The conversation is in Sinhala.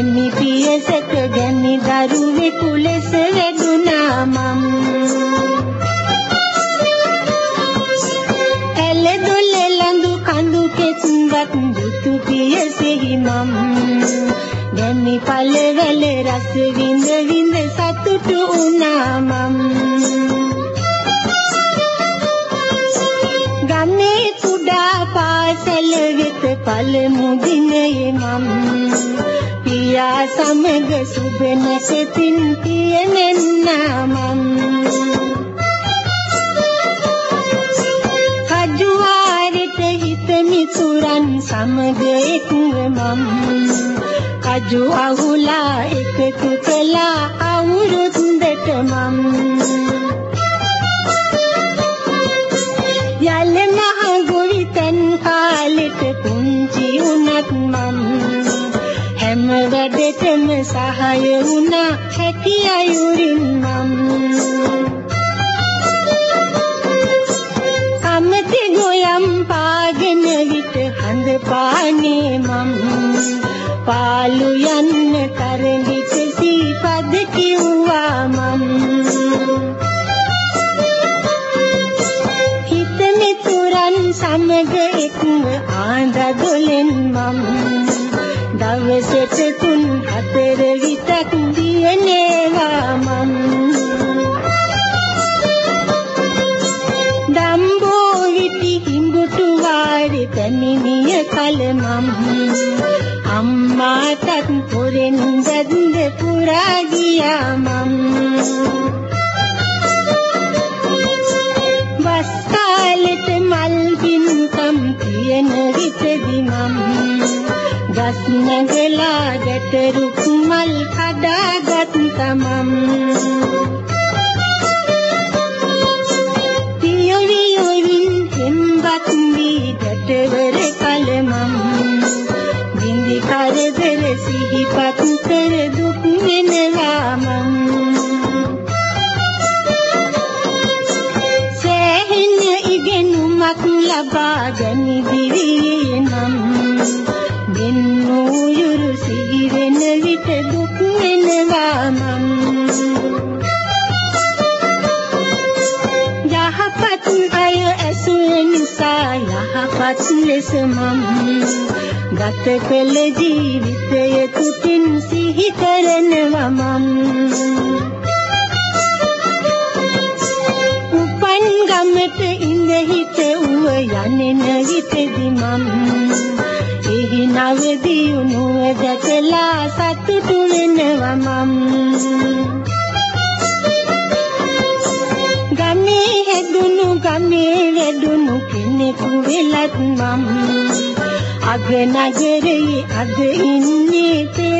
ගැමි පියසක ගැමි දරුවෙකු ලෙස වැදුනා මම්. ඇල දොල ලඳු කඳු කෙත්වත් දුතු පියසෙහි මම්. ගැමි පළවැල රස විඳ විඳ සතුටු වුණා මම්. ගමේ කුඩා පාසල වෙත පළමු දිනයේ මම්. පියා සමග සුබ නැසෙතින් පියමෙන්නා මම්. කජුවාරෙට හිත මිතුරන් සමග එක්ව මම්. කජු අහුලා එකතු කළා අවුරුද්දට මම්. යල මහ ගොවිතැන් කාලෙට පුංචි වුණත් මම්. හැම වැඩටම සහාය වුණා හැකි අයුරින් මම්. කමති ගොයම් පාගෙන විට හඳ පානේ මම්. පාලු යන්න තරඟිට සීපද කිව්වා මම්. හිත මිතුරන් සමග එක්ව ආඳ දොලෙන් මම්. දවසට 3-4 විටක් දියනේවා මම්. දම්බෝ විටි හිඟුටු වාරේ පැමිණිය කල මම්. අම්මාටත් පොරෙන් දැන්ද පුරා ගියා මම්. වස් කාලෙට මල් පින්කම් තියෙන විටදි මම්. ගස් නැගලා ගැටරුක් මල් කඩාගත් තමම්. පියවියොවින් හෙම්බත් වී ගැටවර කලමම්. බින්දි කරදර සිහිපත් කර දුක් වෙනවා මම්. සෑහෙන ඉගෙනුමක් ලබා ගනි දිවියේ නම්. බින්නූයුරු සිහි වෙන විට දුක් වෙනවා මම්. යහපත් අය ඇසුර නිසා යහපත් ලෙස මම්. ගත කළ ජීවිතය තුතින් සිහි කරනවා මම්. උපන් ගමට ඉඳ හිට උව යන්නෙන විටදි මම්. එහි නවදියුණුව දැකලා සතුටු වෙනවා මම්. ගමේ හැදුණු ගමේ වැඩුණු කෙනෙකු වෙලත් මම්. අග නගරයේ අද ඉන්නේ